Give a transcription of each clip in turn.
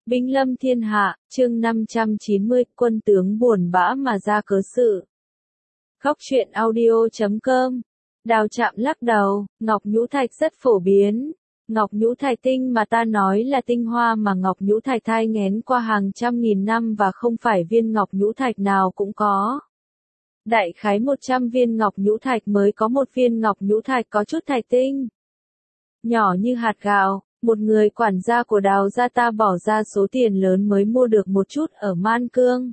Binh lâm thiên hạ, chương 590, quân tướng buồn bã mà ra cớ sự. Góc truyện audio.com. Đào Trạm lắc đầu, ngọc nhũ thạch rất phổ biến. Ngọc nhũ thạch tinh mà ta nói là tinh hoa mà ngọc nhũ thạch thai nghén qua hàng trăm nghìn năm và không phải viên ngọc nhũ thạch nào cũng có. Đại khái 100 viên ngọc nhũ thạch mới có một viên ngọc nhũ thạch có chút thạch tinh. Nhỏ như hạt gạo. Một người quản gia của Đào gia ta bỏ ra số tiền lớn mới mua được một chút ở Man Cương.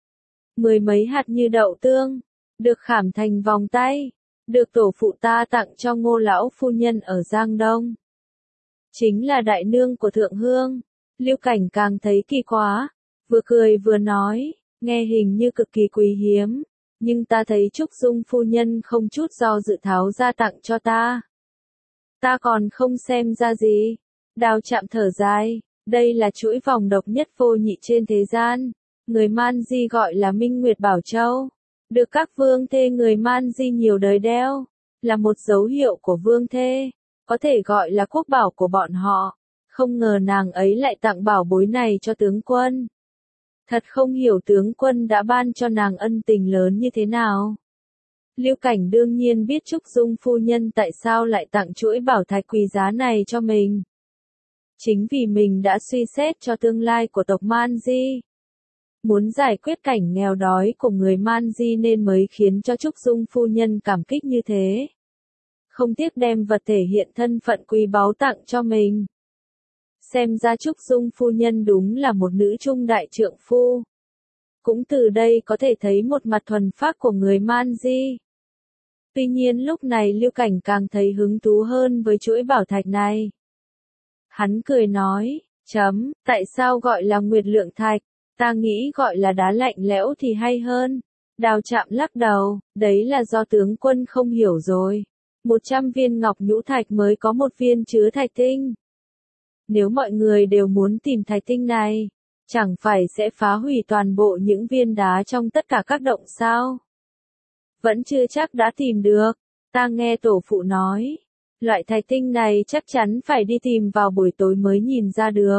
10 mấy hạt như đậu tương, được khảm thành vòng tay, được tổ phụ ta tặng cho Ngô lão phu nhân ở Giang Đông. Chính là đại nương của Thượng Hương. Lưu Cảnh càng thấy kỳ quá, vừa cười vừa nói, nghe hình như cực kỳ quý hiếm, nhưng ta thấy Trúc Dung phu nhân không chút do dự tháo ra tặng cho ta. Ta còn không xem ra gì. Đào Trạm thở dài, đây là chuỗi vòng độc nhất vô nhị trên thế gian, người Man Di gọi là Minh Nguyệt Bảo Châu, được các vương thê người Man Di nhiều đời đeo, là một dấu hiệu của vương thê, có thể gọi là quốc bảo của bọn họ, không ngờ nàng ấy lại tặng bảo bối này cho tướng quân. Thật không hiểu tướng quân đã ban cho nàng ân tình lớn như thế nào. Lưu Cảnh đương nhiên biết Trúc Dung phu nhân tại sao lại tặng chuỗi bảo thạch quý giá này cho mình. Chính vì mình đã suy xét cho tương lai của tộc Man Di. Muốn giải quyết cảnh nghèo đói của người Man Di nên mới khiến cho Trúc Dung phu nhân cảm kích như thế. Không tiếc đem vật thể hiện thân phận quý báu tặng cho mình. Xem ra Trúc Dung phu nhân đúng là một nữ trung đại trượng phu. Cũng từ đây có thể thấy một mặt thuần phác của người Man Di. Tuy nhiên lúc này Lưu Cảnh càng thấy hứng thú hơn với chuỗi bảo thạch này. Hắn cười nói, tại sao gọi là nguyệt lượng thạch, ta nghĩ gọi là đá lạnh lẽo thì hay hơn. Đào Trạm lắc đầu, đấy là do tướng quân không hiểu rồi. 100 viên ngọc nhũ thạch mới có một viên chứa thạch tinh. Nếu mọi người đều muốn tìm thạch tinh này, chẳng phải sẽ phá hủy toàn bộ những viên đá trong tất cả các động sao? Vẫn chưa chắc đã tìm được, ta nghe tổ phụ nói. Loại thạch tinh này chắc chắn phải đi tìm vào buổi tối mới nhìn ra được.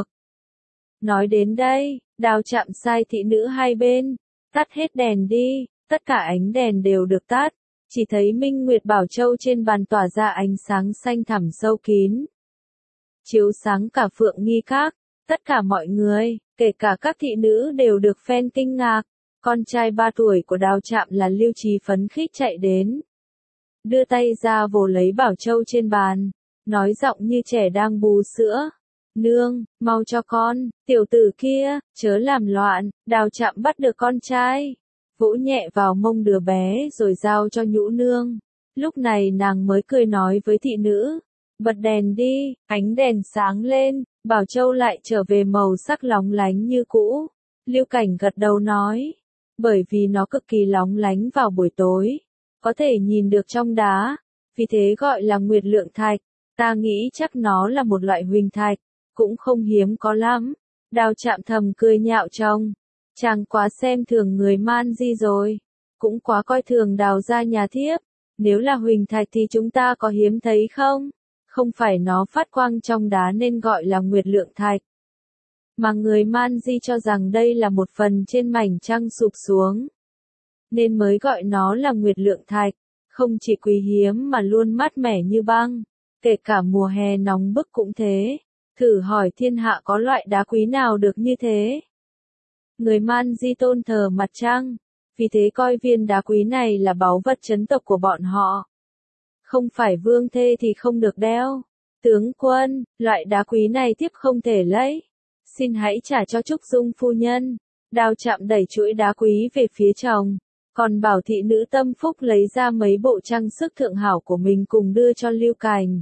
Nói đến đây, Đào Trạm sai thị nữ hai bên, tắt hết đèn đi, tất cả ánh đèn đều được tắt, chỉ thấy Minh Nguyệt Bảo Châu trên bàn tỏa ra ánh sáng xanh thẳm sâu kín. Chiếu sáng cả Phượng Nghi Các, tất cả mọi người, kể cả các thị nữ đều được phen kinh ngạc. Con trai 3 tuổi của Đào Trạm là Lưu Trí phấn khích chạy đến. Đưa tay ra vồ lấy bảo châu trên bàn, nói giọng như trẻ đang bú sữa. Nương, mau cho con, tiểu tử kia, chớ làm loạn. Đào Trạm bắt được con trai, vỗ nhẹ vào mông đứa bé rồi giao cho nhũ nương. Lúc này nàng mới cười nói với thị nữ, bật đèn đi, ánh đèn sáng lên, bảo châu lại trở về màu sắc lóng lánh như cũ. Lưu Cảnh gật đầu nói, bởi vì nó cực kỳ lóng lánh vào buổi tối. Có thể nhìn được trong đá, vì thế gọi là nguyệt lượng thạch, ta nghĩ chắc nó là một loại huỳnh thạch, cũng không hiếm có lắm. Đào Trạm thầm cười nhạo chồng, chàng quá xem thường người Man Di rồi, cũng quá coi thường Đào gia nhà thiếp, nếu là huỳnh thạch thì chúng ta có hiếm thấy không? Không phải nó phát quang trong đá nên gọi là nguyệt lượng thạch, mà người Man Di cho rằng đây là một phần trên mảnh trăng sụp xuống, nên mới gọi nó là nguyệt lượng thạch, không chỉ quý hiếm mà luôn mát mẻ như băng, kể cả mùa hè nóng bức cũng thế. Thử hỏi thiên hạ có loại đá quý nào được như thế? Người Man Di tôn thờ mặt trăng, vì thế coi viên đá quý này là báu vật trấn tộc của bọn họ. Không phải vương thê thì không được đeo. Tướng quân, loại đá quý này tiếp không thể lấy. Xin hãy trả cho Trúc Dung phu nhân. Đào Trạm đẩy chuỗi đá quý về phía chồng. Còn bảo thị nữ Tâm Phúc lấy ra mấy bộ trang sức thượng hảo của mình cùng đưa cho Lưu Cảnh.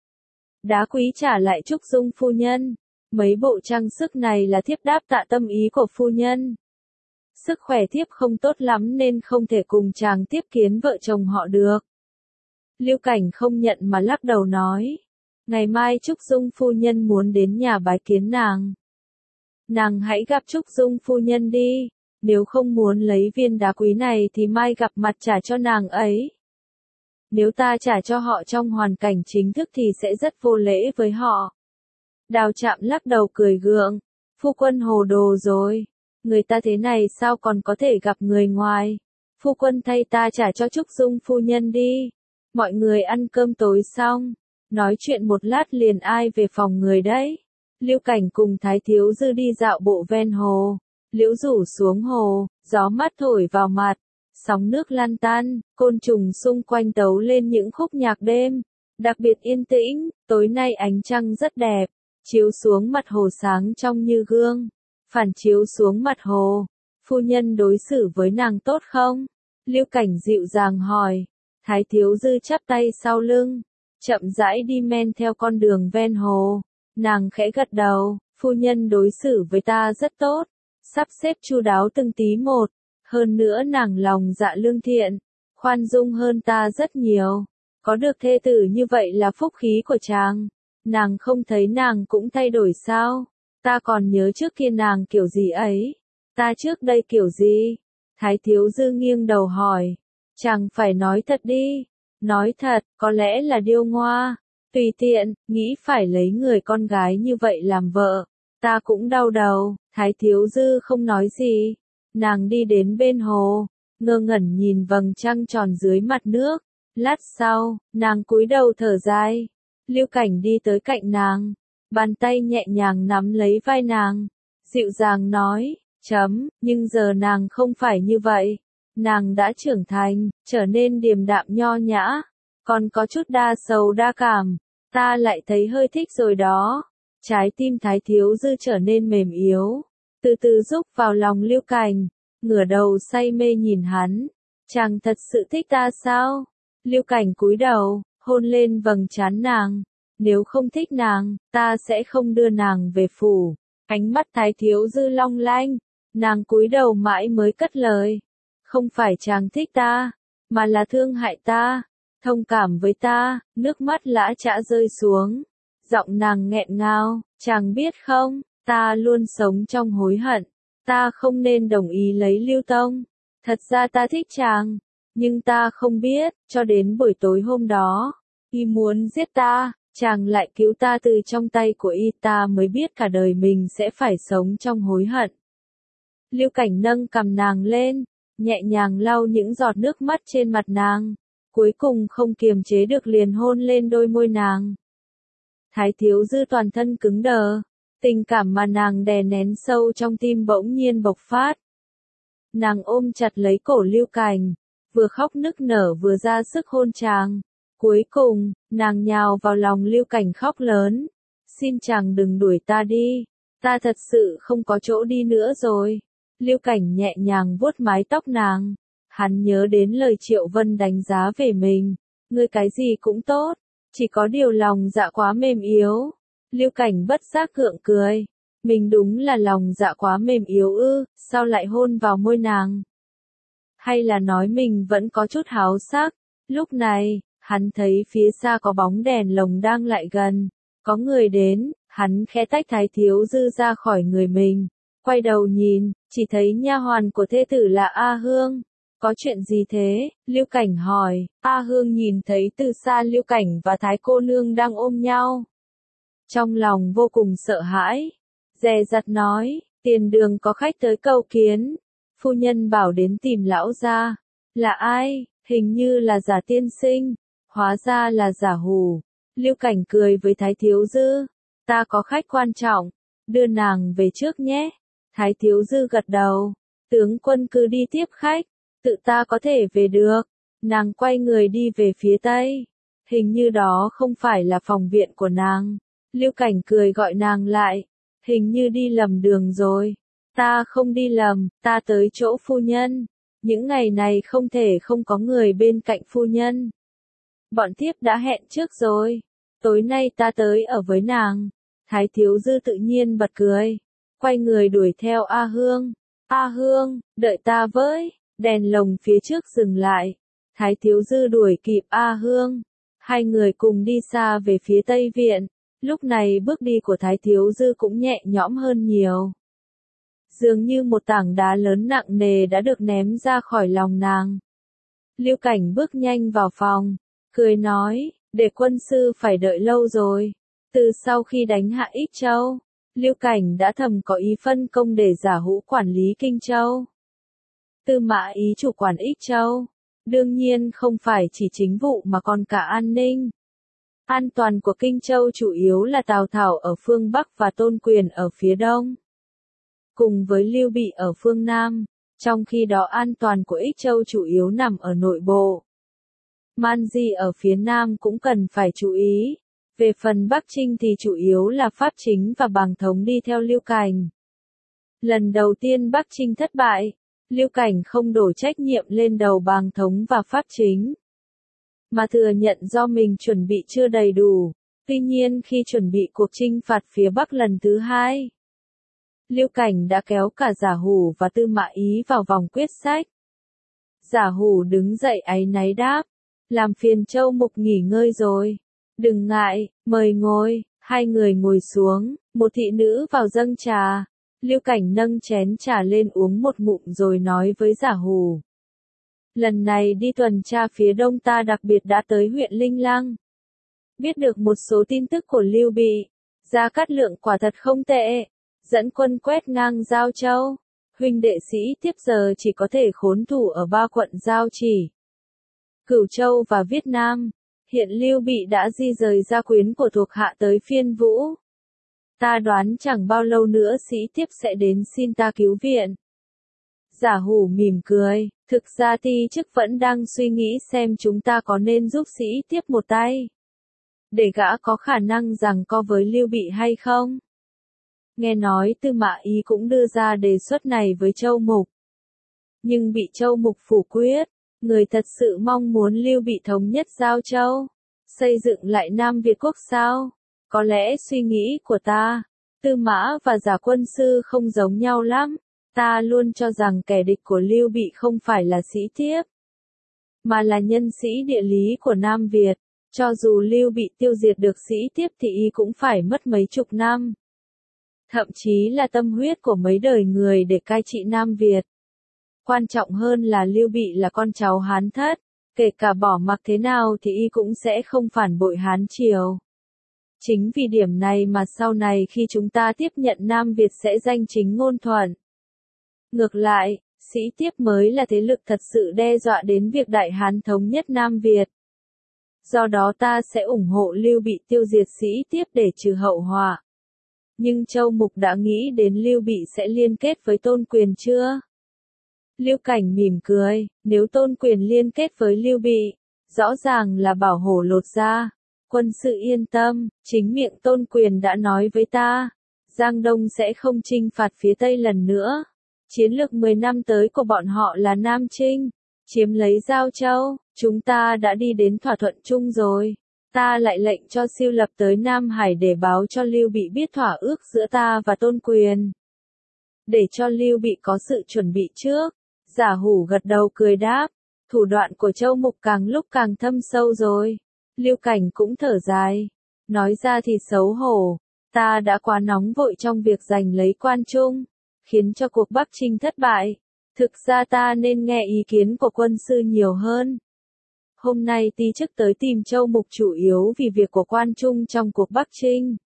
Đá quý trả lại Trúc Dung phu nhân. Mấy bộ trang sức này là thiếp đáp tạ tâm ý của phu nhân. Sức khỏe thiếp không tốt lắm nên không thể cùng chàng tiếp kiến vợ chồng họ được. Lưu Cảnh không nhận mà lắc đầu nói. Ngày mai Trúc Dung phu nhân muốn đến nhà bái kiến nàng. Nàng hãy gặp Trúc Dung phu nhân đi. Nếu không muốn lấy viên đá quý này thì mai gặp mặt trả cho nàng ấy. Nếu ta trả cho họ trong hoàn cảnh chính thức thì sẽ rất vô lễ với họ. Đào Trạm lắc đầu cười gượng. Phu quân hồ đồ rồi. Người ta thế này sao còn có thể gặp người ngoài. Phu quân thay ta trả cho Trúc Dung phu nhân đi. Mọi người ăn cơm tối xong. Nói chuyện một lát liền ai về phòng người đấy. Lưu Cảnh cùng Thái Thiếu Dư đi dạo bộ ven hồ. Liễu rủ xuống hồ, gió mát thổi vào mặt. Sóng nước lan tan, côn trùng xung quanh tấu lên những khúc nhạc đêm. Đặc biệt yên tĩnh, tối nay ánh trăng rất đẹp. Chiếu xuống mặt hồ sáng trong như gương. Phản chiếu xuống mặt hồ. Phu nhân đối xử với nàng tốt không? Lưu Cảnh dịu dàng hỏi. Thái Thiếu Dư chắp tay sau lưng. Chậm rãi đi men theo con đường ven hồ. Nàng khẽ gật đầu. Phu nhân đối xử với ta rất tốt. Sắp xếp chu đáo từng tí một. Hơn nữa nàng lòng dạ lương thiện. Khoan dung hơn ta rất nhiều. Có được thê tử như vậy là phúc khí của chàng. Nàng không thấy nàng cũng thay đổi sao? Ta còn nhớ trước kia nàng kiểu gì ấy. Ta trước đây kiểu gì? Thái Thiếu Dư nghiêng đầu hỏi. Chàng phải nói thật đi. Nói thật, có lẽ là điêu ngoa. Tùy tiện, nghĩ phải lấy người con gái như vậy làm vợ. Ta cũng đau đầu. Thái Thiếu Dư không nói gì. Nàng đi đến bên hồ. Ngơ ngẩn nhìn vầng trăng tròn dưới mặt nước. Lát sau, nàng cúi đầu thở dài. Lưu Cảnh đi tới cạnh nàng. Bàn tay nhẹ nhàng nắm lấy vai nàng. Dịu dàng nói, nhưng giờ nàng không phải như vậy. Nàng đã trưởng thành, trở nên điềm đạm nho nhã. Còn có chút đa sầu đa cảm. Ta lại thấy hơi thích rồi đó. Trái tim Thái Thiếu Dư trở nên mềm yếu. Từ từ rúc vào lòng Lưu Cảnh. Ngửa đầu say mê nhìn hắn. Chàng thật sự thích ta sao? Lưu Cảnh cúi đầu, hôn lên vầng trán nàng. Nếu không thích nàng, ta sẽ không đưa nàng về phủ. Ánh mắt Thái Thiếu Dư long lanh. Nàng cúi đầu mãi mới cất lời. Không phải chàng thích ta, mà là thương hại ta. Thông cảm với ta, nước mắt lã chã rơi xuống. Giọng nàng nghẹn ngào, chàng biết không, ta luôn sống trong hối hận. Ta không nên đồng ý lấy Lưu Tông. Thật ra ta thích chàng, nhưng ta không biết, cho đến buổi tối hôm đó, y muốn giết ta, chàng lại cứu ta từ trong tay của y, ta mới biết cả đời mình sẽ phải sống trong hối hận. Lưu Cảnh nâng cằm nàng lên, nhẹ nhàng lau những giọt nước mắt trên mặt nàng, cuối cùng không kiềm chế được liền hôn lên đôi môi nàng. Thái Thiếu Dư toàn thân cứng đờ, tình cảm mà nàng đè nén sâu trong tim bỗng nhiên bộc phát. Nàng ôm chặt lấy cổ Lưu Cảnh, vừa khóc nức nở vừa ra sức hôn chàng. Cuối cùng, nàng nhào vào lòng Lưu Cảnh khóc lớn. Xin chàng đừng đuổi ta đi, ta thật sự không có chỗ đi nữa rồi. Lưu Cảnh nhẹ nhàng vuốt mái tóc nàng. Hắn nhớ đến lời Triệu Vân đánh giá về mình. Ngươi cái gì cũng tốt, chỉ có điều lòng dạ quá mềm yếu. Lưu Cảnh bất giác gượng cười. Mình đúng là lòng dạ quá mềm yếu ư, sao lại hôn vào môi nàng? Hay là nói mình vẫn có chút háo sắc? Lúc này, hắn thấy phía xa có bóng đèn lồng đang lại gần. Có người đến, hắn khẽ tách Thái Thiếu Dư ra khỏi người mình. Quay đầu nhìn, chỉ thấy nha hoàn của thê tử là A Hương. Có chuyện gì thế? Lưu Cảnh hỏi. A Hương nhìn thấy từ xa Lưu Cảnh và Thái cô nương đang ôm nhau. Trong lòng vô cùng sợ hãi. Dè dặt nói, tiền đường có khách tới cầu kiến. Phu nhân bảo đến tìm lão gia. Là ai? Hình như là giả tiên sinh. Hóa ra là giả hủ. Lưu Cảnh cười với Thái Thiếu Dư. Ta có khách quan trọng. Đưa nàng về trước nhé. Thái Thiếu Dư gật đầu. Tướng quân cứ đi tiếp khách. Tự ta có thể về được. Nàng quay người đi về phía tây. Hình như đó không phải là phòng viện của nàng. Lưu Cảnh cười gọi nàng lại. Hình như đi lầm đường rồi. Ta không đi lầm, ta tới chỗ phu nhân. Những ngày này không thể không có người bên cạnh phu nhân. Bọn thiếp đã hẹn trước rồi. Tối nay ta tới ở với nàng. Thái Thiếu Dư tự nhiên bật cười. Quay người đuổi theo A Hương. A Hương, đợi ta với. Đèn lồng phía trước dừng lại. Thái Thiếu Dư đuổi kịp A Hương. Hai người cùng đi xa về phía Tây Viện. Lúc này bước đi của Thái Thiếu Dư cũng nhẹ nhõm hơn nhiều. Dường như một tảng đá lớn nặng nề đã được ném ra khỏi lòng nàng. Lưu Cảnh bước nhanh vào phòng, cười nói, để quân sư phải đợi lâu rồi. Từ sau khi đánh hạ Ích Châu, Lưu Cảnh đã thầm có ý phân công để Giả Hữu quản lý Kinh Châu. Tư Mã Ý chủ quản Ích Châu. Đương nhiên không phải chỉ chính vụ mà còn cả an ninh. An toàn của Kinh Châu chủ yếu là Tào Tháo ở phương Bắc và Tôn Quyền ở phía Đông, cùng với Lưu Bị ở phương Nam, trong khi đó an toàn của Ích Châu chủ yếu nằm ở nội bộ. Man Di ở phía Nam cũng cần phải chú ý. Về phần Bắc Trinh thì chủ yếu là Pháp Chính và Bàng Thống đi theo Lưu Cảnh. Lần đầu tiên Bắc Trinh thất bại, Lưu Cảnh không đổ trách nhiệm lên đầu Bàng Thống và Pháp Chính, mà thừa nhận do mình chuẩn bị chưa đầy đủ. Tuy nhiên khi chuẩn bị cuộc chinh phạt phía Bắc lần thứ hai, Lưu Cảnh đã kéo cả Giả Hủ và Tư Mã Ý vào vòng quyết sách. Giả Hủ đứng dậy áy náy đáp, làm phiền Châu Mục nghỉ ngơi rồi. Đừng ngại, mời ngồi. Hai người ngồi xuống, một thị nữ vào dâng trà. Lưu Cảnh nâng chén trà lên uống một ngụm rồi nói với Giả Hủ. Lần này đi tuần tra phía đông ta đặc biệt đã tới huyện Linh Lăng. Biết được một số tin tức của Lưu Bị. Gia Cát Lượng quả thật không tệ. Dẫn quân quét ngang Giao Châu. Huynh đệ sĩ tiếp giờ chỉ có thể khốn thủ ở 3 quận Giao Chỉ, Cửu Châu và Viết Nam. Hiện Lưu Bị đã di rời gia quyến của thuộc hạ tới Phiên Vũ. Ta đoán chẳng bao lâu nữa sĩ tiếp sẽ đến xin ta cứu viện. Giả Hủ mỉm cười, thực ra ti chức vẫn đang suy nghĩ xem chúng ta có nên giúp sĩ tiếp một tay, để gã có khả năng giằng co với Lưu Bị hay không. Nghe nói Tư Mã Ý cũng đưa ra đề xuất này với Châu Mục, nhưng bị Châu Mục phủ quyết. Người thật sự mong muốn Lưu Bị thống nhất Giao Châu, xây dựng lại Nam Việt quốc sao? Có lẽ suy nghĩ của ta, Tư Mã và Giả quân sư không giống nhau lắm. Ta luôn cho rằng kẻ địch của Lưu Bị không phải là sĩ tiếp, mà là nhân sĩ địa lý của Nam Việt. Cho dù Lưu Bị tiêu diệt được sĩ tiếp thì y cũng phải mất mấy chục năm, thậm chí là tâm huyết của mấy đời người để cai trị Nam Việt. Quan trọng hơn là Lưu Bị là con cháu Hán Thất, kể cả bỏ mặc thế nào thì y cũng sẽ không phản bội Hán Triều. Chính vì điểm này mà sau này khi chúng ta tiếp nhận Nam Việt sẽ danh chính ngôn thuận. Ngược lại, sĩ tiếp mới là thế lực thật sự đe dọa đến việc Đại Hán thống nhất Nam Việt. Do đó ta sẽ ủng hộ Lưu Bị tiêu diệt sĩ tiếp để trừ hậu họa. Nhưng Châu Mục đã nghĩ đến Lưu Bị sẽ liên kết với Tôn Quyền chưa? Lưu Cảnh mỉm cười, nếu Tôn Quyền liên kết với Lưu Bị, rõ ràng là bảo hổ lột da. Quân sự yên tâm, chính miệng Tôn Quyền đã nói với ta, Giang Đông sẽ không chinh phạt phía Tây lần nữa. Chiến lược 10 năm tới của bọn họ là Nam Chinh, chiếm lấy Giao Châu. Chúng ta đã đi đến thỏa thuận chung rồi. Ta lại lệnh cho siêu lập tới Nam Hải để báo cho Lưu Bị biết thỏa ước giữa ta và Tôn Quyền, để cho Lưu Bị có sự chuẩn bị trước. Giả Hủ gật đầu cười đáp, thủ đoạn của Châu Mục càng lúc càng thâm sâu rồi. Lưu Cảnh cũng thở dài, nói ra thì xấu hổ, ta đã quá nóng vội trong việc giành lấy Quan Trung, khiến cho cuộc Bắc Trinh thất bại. Thực ra ta nên nghe ý kiến của quân sư nhiều hơn. Hôm nay ti chức tới tìm Châu Mục chủ yếu vì việc của Quan Trung trong cuộc Bắc Trinh.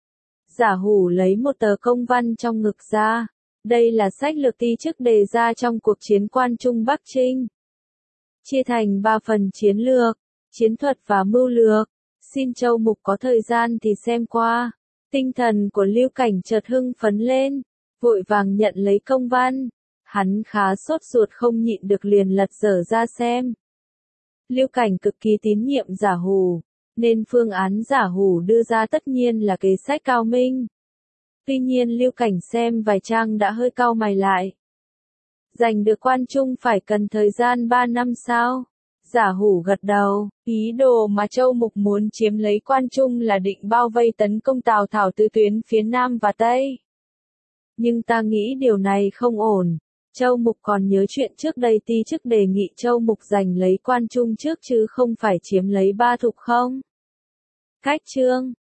Giả Hủ lấy một tờ công văn trong ngực ra. Đây là sách lược ti chức đề ra trong cuộc chiến Quan Trung Bắc Trinh. Chia thành 3 phần: chiến lược, chiến thuật và mưu lược. Xin Châu Mục có thời gian thì xem qua. Tinh thần của Lưu Cảnh chợt hưng phấn lên, vội vàng nhận lấy công văn. Hắn khá sốt ruột không nhịn được liền lật dở ra xem. Lưu Cảnh cực kỳ tín nhiệm Giả Hủ, nên phương án Giả Hủ đưa ra tất nhiên là kế sách cao minh. Tuy nhiên Lưu Cảnh xem vài trang đã hơi cau mày lại. Giành được Quan Trung phải cần thời gian 3 năm sao? Giả Hủ gật đầu, ý đồ mà Châu Mục muốn chiếm lấy Quan Trung là định bao vây tấn công Tào Tháo từ tuyến phía Nam và Tây. Nhưng ta nghĩ điều này không ổn. Châu Mục còn nhớ chuyện trước đây ti chức đề nghị Châu Mục giành lấy Quan Trung trước chứ không phải chiếm lấy Ba Thục không? Cách chương